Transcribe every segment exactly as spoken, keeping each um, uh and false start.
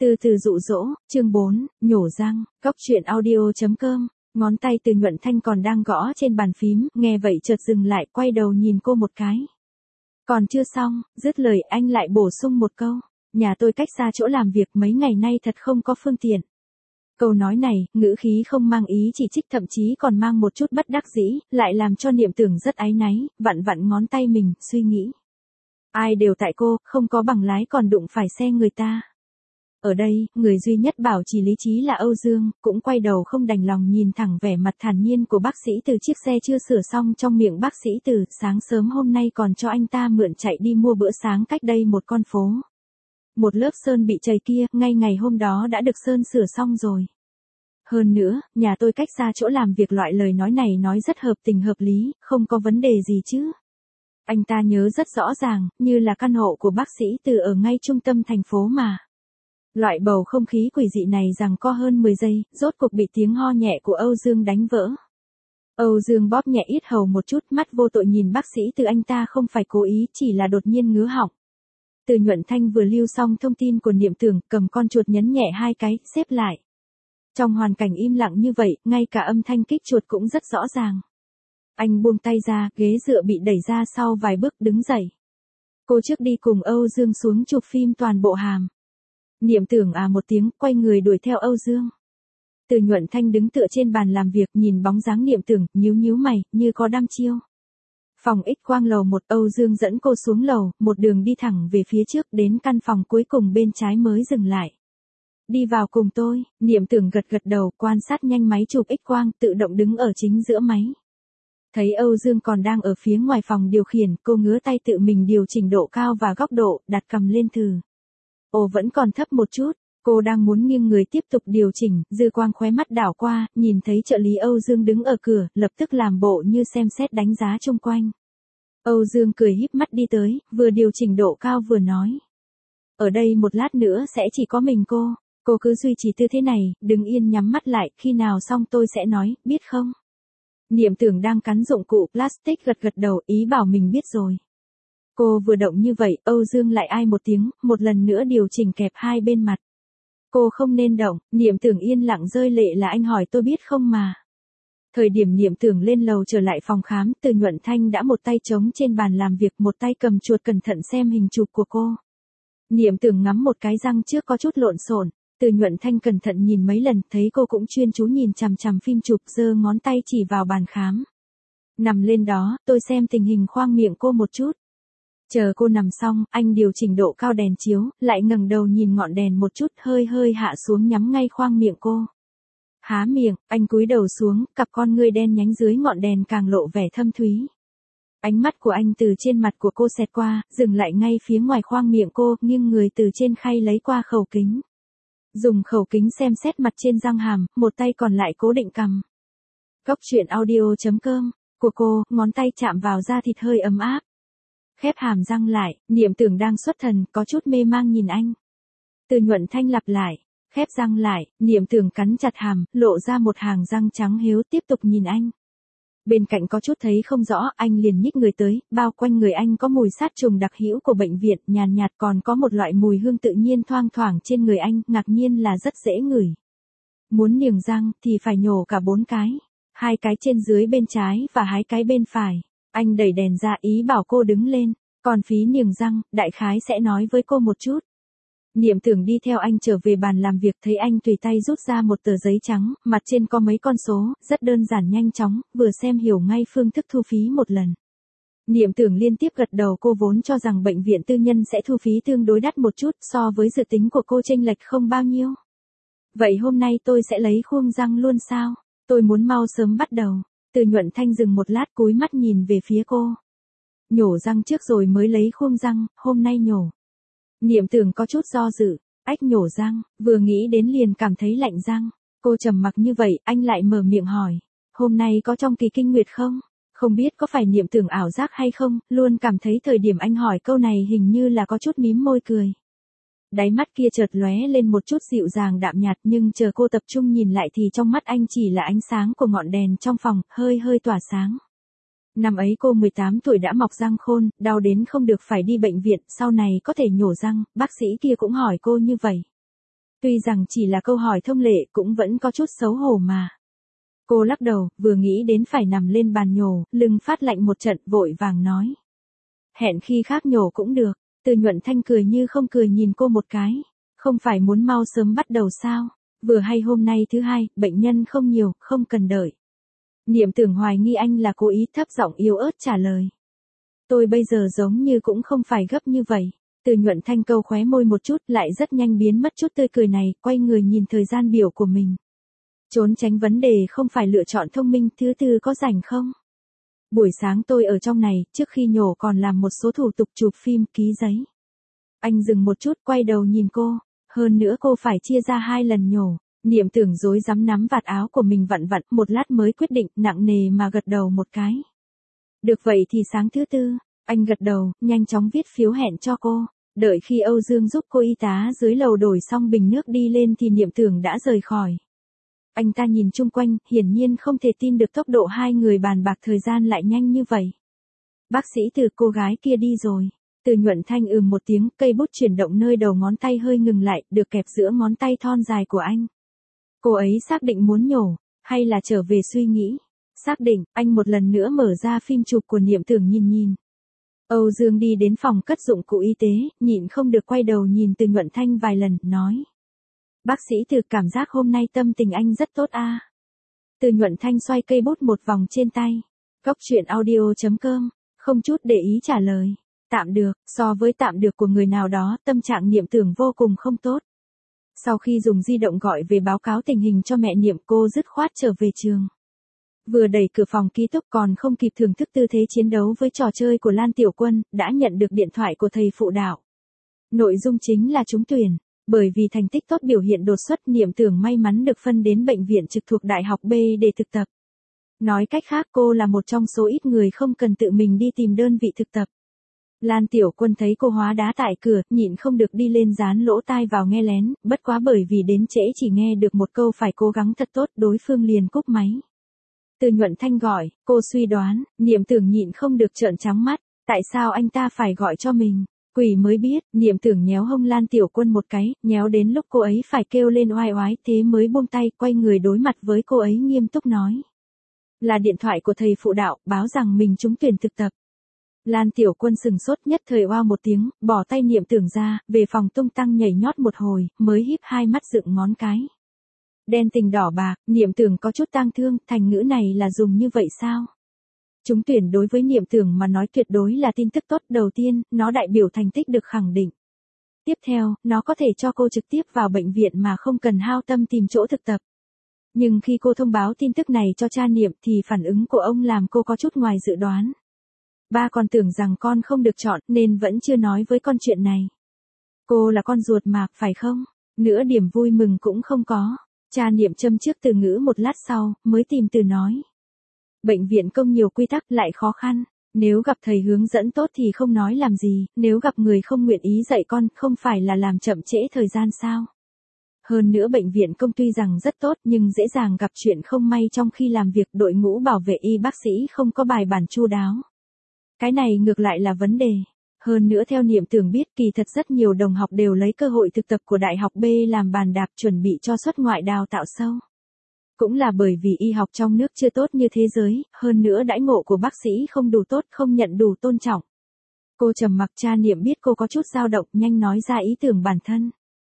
Từ từ dụ dỗ, chương bốn, nhổ răng, góc truyện audio.com, ngón tay Từ Nhuận Thanh còn đang gõ trên bàn phím, nghe vậy chợt dừng lại, quay đầu nhìn cô một cái. Còn chưa xong, dứt lời anh lại bổ sung một câu, nhà tôi cách xa chỗ làm việc mấy ngày nay thật không có phương tiện. Câu nói này, ngữ khí không mang ý chỉ trích, thậm chí còn mang một chút bất đắc dĩ, lại làm cho Niệm Tưởng rất áy náy, vặn vặn ngón tay mình, suy nghĩ. Ai đều tại cô, không có bằng lái còn đụng phải xe người ta. Ở đây, người duy nhất bảo trì lý trí là Âu Dương, cũng quay đầu không đành lòng nhìn thẳng vẻ mặt thản nhiên của bác sĩ Từ. Chiếc xe chưa sửa xong trong miệng bác sĩ Từ, sáng sớm hôm nay còn cho anh ta mượn chạy đi mua bữa sáng cách đây một con phố. Một lớp sơn bị chày kia, ngay ngày hôm đó đã được sơn sửa xong rồi. Hơn nữa, nhà tôi cách xa chỗ làm việc, loại lời nói này nói rất hợp tình hợp lý, không có vấn đề gì chứ. Anh ta nhớ rất rõ ràng, như là căn hộ của bác sĩ Từ ở ngay trung tâm thành phố mà. Loại bầu không khí quỷ dị này giằng co hơn mười giây, rốt cuộc bị tiếng ho nhẹ của Âu Dương đánh vỡ. Âu Dương bóp nhẹ yết hầu một chút, mắt vô tội nhìn bác sĩ Từ. Anh ta không phải cố ý, chỉ là đột nhiên ngứa họng. Từ Nhuận Thanh vừa lưu xong thông tin của Niệm Tưởng, cầm con chuột nhấn nhẹ hai cái, xếp lại. Trong hoàn cảnh im lặng như vậy, ngay cả âm thanh kích chuột cũng rất rõ ràng. Anh buông tay ra, ghế dựa bị đẩy ra sau vài bước, đứng dậy. Cô trước đi cùng Âu Dương xuống chụp phim toàn bộ hàm. Niệm Tưởng à một tiếng, quay người đuổi theo Âu Dương. Từ Nhuận Thanh đứng tựa trên bàn làm việc, nhìn bóng dáng Niệm Tưởng, nhíu nhíu mày, như có đăm chiêu. Phòng X quang lầu một, Âu Dương dẫn cô xuống lầu, một đường đi thẳng về phía trước, đến căn phòng cuối cùng bên trái mới dừng lại. Đi vào cùng tôi, Niệm Tưởng gật gật đầu, quan sát nhanh máy chụp X quang, tự động đứng ở chính giữa máy. Thấy Âu Dương còn đang ở phía ngoài phòng điều khiển, cô ngứa tay tự mình điều chỉnh độ cao và góc độ, đặt cầm lên thử. Ồ, vẫn còn thấp một chút, cô đang muốn nghiêng người tiếp tục điều chỉnh, dư quang khóe mắt đảo qua, nhìn thấy trợ lý Âu Dương đứng ở cửa, lập tức làm bộ như xem xét đánh giá chung quanh. Âu Dương cười híp mắt đi tới, vừa điều chỉnh độ cao vừa nói. Ở đây một lát nữa sẽ chỉ có mình cô, cô cứ duy trì tư thế này, đừng yên nhắm mắt lại, khi nào xong tôi sẽ nói, biết không? Niệm Tưởng đang cắn dụng cụ plastic gật gật đầu, ý bảo mình biết rồi. Cô vừa động như vậy, Âu Dương lại ai một tiếng, một lần nữa điều chỉnh kẹp hai bên mặt. Cô không nên động, Niệm Tưởng yên lặng rơi lệ, là anh hỏi tôi biết không mà. Thời điểm Niệm Tưởng lên lầu trở lại phòng khám, Từ Nhuận Thanh đã một tay trống trên bàn làm việc, một tay cầm chuột cẩn thận xem hình chụp của cô. Niệm Tưởng ngắm một cái răng trước có chút lộn xộn, Từ Nhuận Thanh cẩn thận nhìn mấy lần, thấy cô cũng chuyên chú nhìn chằm chằm phim chụp, giơ ngón tay chỉ vào bàn khám. Nằm lên đó, tôi xem tình hình khoang miệng cô một chút. Chờ cô nằm xong, anh điều chỉnh độ cao đèn chiếu, lại ngẩng đầu nhìn ngọn đèn một chút, hơi hơi hạ xuống nhắm ngay khoang miệng cô. Há miệng, anh cúi đầu xuống, cặp con ngươi đen nhánh dưới ngọn đèn càng lộ vẻ thâm thúy. Ánh mắt của anh từ trên mặt của cô xẹt qua, dừng lại ngay phía ngoài khoang miệng cô, nghiêng người từ trên khay lấy qua khẩu kính. Dùng khẩu kính xem xét mặt trên răng hàm, một tay còn lại cố định cằm. Góc truyện audio.com, của cô, ngón tay chạm vào da thịt hơi ấm áp. Khép hàm răng lại, Niệm Tưởng đang xuất thần, có chút mê mang nhìn anh. Từ Nhuận Thanh lặp lại, khép răng lại, Niệm Tưởng cắn chặt hàm, lộ ra một hàng răng trắng hiếu, tiếp tục nhìn anh. Bên cạnh có chút thấy không rõ, anh liền nhích người tới, bao quanh người anh có mùi sát trùng đặc hữu của bệnh viện, nhàn nhạt, còn có một loại mùi hương tự nhiên thoang thoảng trên người anh, ngạc nhiên là rất dễ ngửi. Muốn niềng răng thì phải nhổ cả bốn cái, hai cái trên dưới bên trái và hai cái bên phải. Anh đẩy đèn ra, ý bảo cô đứng lên, còn phí niềng răng, đại khái sẽ nói với cô một chút. Niệm Tưởng đi theo anh trở về bàn làm việc, thấy anh tùy tay rút ra một tờ giấy trắng, mặt trên có mấy con số, rất đơn giản nhanh chóng, vừa xem hiểu ngay phương thức thu phí một lần. Niệm Tưởng liên tiếp gật đầu, cô vốn cho rằng bệnh viện tư nhân sẽ thu phí tương đối đắt một chút, so với dự tính của cô chênh lệch không bao nhiêu. Vậy hôm nay tôi sẽ lấy khuôn răng luôn sao? Tôi muốn mau sớm bắt đầu. Từ Nhuận Thanh dừng một lát, cúi mắt nhìn về phía cô. Nhổ răng trước rồi mới lấy khuôn răng, hôm nay nhổ. Niệm Tưởng có chút do dự, ách nhổ răng, vừa nghĩ đến liền cảm thấy lạnh răng. Cô trầm mặc như vậy, anh lại mở miệng hỏi, hôm nay có trong kỳ kinh nguyệt không? Không biết có phải Niệm Tưởng ảo giác hay không, luôn cảm thấy thời điểm anh hỏi câu này hình như là có chút mím môi cười. Đáy mắt kia chợt lóe lên một chút dịu dàng đạm nhạt, nhưng chờ cô tập trung nhìn lại thì trong mắt anh chỉ là ánh sáng của ngọn đèn trong phòng, hơi hơi tỏa sáng. Năm ấy cô mười tám tuổi đã mọc răng khôn, đau đến không được phải đi bệnh viện, sau này có thể nhổ răng, bác sĩ kia cũng hỏi cô như vậy. Tuy rằng chỉ là câu hỏi thông lệ cũng vẫn có chút xấu hổ mà. Cô lắc đầu, vừa nghĩ đến phải nằm lên bàn nhổ, lưng phát lạnh một trận, vội vàng nói. Hẹn khi khác nhổ cũng được. Từ Nhuận Thanh cười như không cười nhìn cô một cái. Không phải muốn mau sớm bắt đầu sao? Vừa hay hôm nay thứ hai, bệnh nhân không nhiều, không cần đợi. Niệm Tưởng hoài nghi anh là cố ý, thấp giọng yếu ớt trả lời. Tôi bây giờ giống như cũng không phải gấp như vậy. Từ Nhuận Thanh câu khóe môi một chút, lại rất nhanh biến mất chút tươi cười này, quay người nhìn thời gian biểu của mình. Trốn tránh vấn đề không phải lựa chọn thông minh, thứ tư có rảnh không? Buổi sáng tôi ở trong này, trước khi nhổ còn làm một số thủ tục chụp phim, ký giấy. Anh dừng một chút, quay đầu nhìn cô. Hơn nữa cô phải chia ra hai lần nhổ. Niệm Tưởng rối rắm nắm vạt áo của mình vặn vặn, một lát mới quyết định, nặng nề mà gật đầu một cái. Được vậy thì sáng thứ tư, anh gật đầu, nhanh chóng viết phiếu hẹn cho cô. Đợi khi Âu Dương giúp cô y tá dưới lầu đổi xong bình nước đi lên thì Niệm Tưởng đã rời khỏi. Anh ta nhìn chung quanh, hiển nhiên không thể tin được tốc độ hai người bàn bạc thời gian lại nhanh như vậy. Bác sĩ Từ, cô gái kia đi rồi. Từ Nhuận Thanh ừm một tiếng, cây bút chuyển động nơi đầu ngón tay hơi ngừng lại, được kẹp giữa ngón tay thon dài của anh. Cô ấy xác định muốn nhổ, hay là trở về suy nghĩ? Xác định, anh một lần nữa mở ra phim chụp của Niệm Tưởng nhìn nhìn. Âu Dương đi đến phòng cất dụng cụ y tế, nhịn không được quay đầu nhìn Từ Nhuận Thanh vài lần, nói. Bác sĩ Từ, cảm giác hôm nay tâm tình anh rất tốt a. À? Từ Nhuận Thanh xoay cây bút một vòng trên tay. Góc truyện audio chấm com, không chút để ý trả lời. Tạm được, so với tạm được của người nào đó, tâm trạng Niệm Tưởng vô cùng không tốt. Sau khi dùng di động gọi về báo cáo tình hình cho mẹ Niệm, cô dứt khoát trở về trường. Vừa đẩy cửa phòng ký túc còn không kịp thưởng thức tư thế chiến đấu với trò chơi của Lan Tiểu Quân, đã nhận được điện thoại của thầy phụ đạo. Nội dung chính là trúng tuyển. Bởi vì thành tích tốt biểu hiện đột xuất, Niệm Tưởng may mắn được phân đến bệnh viện trực thuộc Đại học B để thực tập. Nói cách khác, cô là một trong số ít người không cần tự mình đi tìm đơn vị thực tập. Lan Tiểu Quân thấy cô hóa đá tại cửa, nhịn không được đi lên dán lỗ tai vào nghe lén, bất quá bởi vì đến trễ chỉ nghe được một câu phải cố gắng thật tốt, đối phương liền cúp máy. Từ Nhuận Thanh gọi, cô suy đoán, Niệm Tưởng nhịn không được trợn trắng mắt, tại sao anh ta phải gọi cho mình? Quỷ mới biết, Niệm Tưởng nhéo hông Lan Tiểu Quân một cái, nhéo đến lúc cô ấy phải kêu lên oai oái, thế mới buông tay, quay người đối mặt với cô ấy nghiêm túc nói. Là điện thoại của thầy phụ đạo, báo rằng mình trúng tuyển thực tập. Lan Tiểu Quân sừng sốt, nhất thời oa một tiếng, bỏ tay Niệm Tưởng ra, về phòng tung tăng nhảy nhót một hồi, mới híp hai mắt dựng ngón cái. Đen tình đỏ bạc, Niệm Tưởng có chút tang thương, thành ngữ này là dùng như vậy sao? Trúng tuyển đối với Niệm Tưởng mà nói tuyệt đối là tin tức tốt. Đầu tiên, nó đại biểu thành tích được khẳng định. Tiếp theo, nó có thể cho cô trực tiếp vào bệnh viện mà không cần hao tâm tìm chỗ thực tập. Nhưng khi cô thông báo tin tức này cho cha Niệm thì phản ứng của ông làm cô có chút ngoài dự đoán. Ba còn tưởng rằng con không được chọn nên vẫn chưa nói với con chuyện này. Cô là con ruột mà, phải không? Nửa điểm vui mừng cũng không có. Cha Niệm châm trước từ ngữ một lát sau, mới tìm từ nói. Bệnh viện công nhiều quy tắc lại khó khăn. Nếu gặp thầy hướng dẫn tốt thì không nói làm gì, nếu gặp người không nguyện ý dạy con, không phải là làm chậm trễ thời gian sao? Hơn nữa bệnh viện công tuy rằng rất tốt nhưng dễ dàng gặp chuyện không may trong khi làm việc, đội ngũ bảo vệ y bác sĩ không có bài bản chu đáo. Cái này ngược lại là vấn đề. Hơn nữa theo Niệm Tưởng biết, kỳ thật rất nhiều đồng học đều lấy cơ hội thực tập của Đại học B làm bàn đạp chuẩn bị cho xuất ngoại đào tạo sâu. Cũng là bởi vì y học trong nước chưa tốt như thế giới, hơn nữa đãi ngộ của bác sĩ không đủ tốt, không nhận đủ tôn trọng. Cô trầm mặc, cha Niệm biết cô có chút dao động, nhanh nói ra ý tưởng bản thân.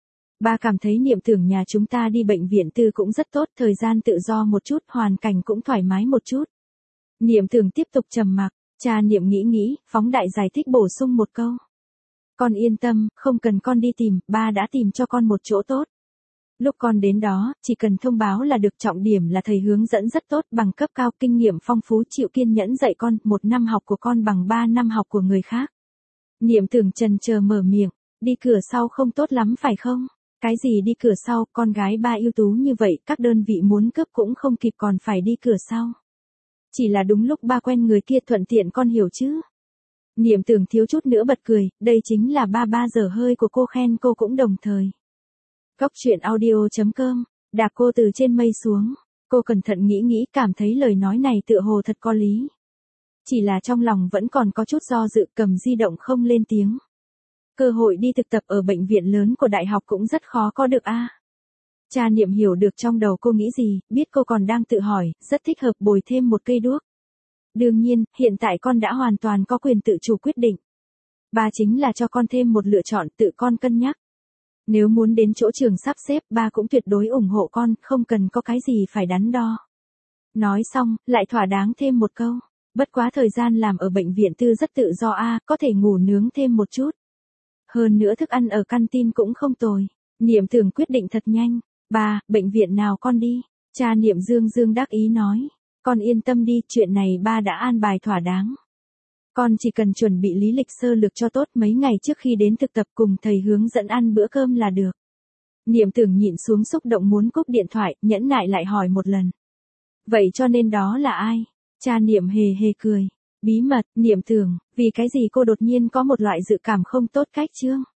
Ba cảm thấy Niệm Tưởng nhà chúng ta đi bệnh viện tư cũng rất tốt, thời gian tự do một chút, hoàn cảnh cũng thoải mái một chút. Niệm Tưởng tiếp tục trầm mặc, cha Niệm nghĩ nghĩ, phóng đại giải thích bổ sung một câu. Con yên tâm, không cần con đi tìm, ba đã tìm cho con một chỗ tốt. Lúc con đến đó, chỉ cần thông báo là được, trọng điểm là thầy hướng dẫn rất tốt, bằng cấp cao, kinh nghiệm phong phú, chịu kiên nhẫn dạy con, một năm học của con bằng ba năm học của người khác. Niệm Tưởng chần chờ mở miệng, đi cửa sau không tốt lắm phải không? Cái gì đi cửa sau, con gái ba ưu tú như vậy, các đơn vị muốn cướp cũng không kịp còn phải đi cửa sau. Chỉ là đúng lúc ba quen người kia thuận tiện con hiểu chứ. Niệm Tưởng thiếu chút nữa bật cười, đây chính là ba ba giờ hơi của cô, khen cô cũng đồng thời. Góc truyện audio chấm com, đạp cô từ trên mây xuống. Cô cẩn thận nghĩ nghĩ, cảm thấy lời nói này tựa hồ thật có lý. Chỉ là trong lòng vẫn còn có chút do dự, cầm di động không lên tiếng. Cơ hội đi thực tập ở bệnh viện lớn của đại học cũng rất khó có được a. À. Cha Niệm hiểu được trong đầu cô nghĩ gì, biết cô còn đang tự hỏi, rất thích hợp bồi thêm một cây đuốc. Đương nhiên, hiện tại con đã hoàn toàn có quyền tự chủ quyết định. Ba chính là cho con thêm một lựa chọn, tự con cân nhắc. Nếu muốn đến chỗ trường sắp xếp, ba cũng tuyệt đối ủng hộ con, không cần có cái gì phải đắn đo. Nói xong, lại thỏa đáng thêm một câu. Bất quá thời gian làm ở bệnh viện tư rất tự do a, có thể ngủ nướng thêm một chút. Hơn nữa thức ăn ở canteen cũng không tồi. Niệm Tưởng quyết định thật nhanh. Ba, bệnh viện nào con đi? Cha Niệm dương dương đắc ý nói. Con yên tâm đi, chuyện này ba đã an bài thỏa đáng. Con chỉ cần chuẩn bị lý lịch sơ lược cho tốt, mấy ngày trước khi đến thực tập cùng thầy hướng dẫn ăn bữa cơm là được. Niệm Tưởng nhịn xuống xúc động muốn cúp điện thoại, nhẫn nại lại hỏi một lần. Vậy cho nên đó là ai? Cha Niệm hề hề cười. Bí mật, Niệm Tưởng, vì cái gì cô đột nhiên có một loại dự cảm không tốt cách chứ?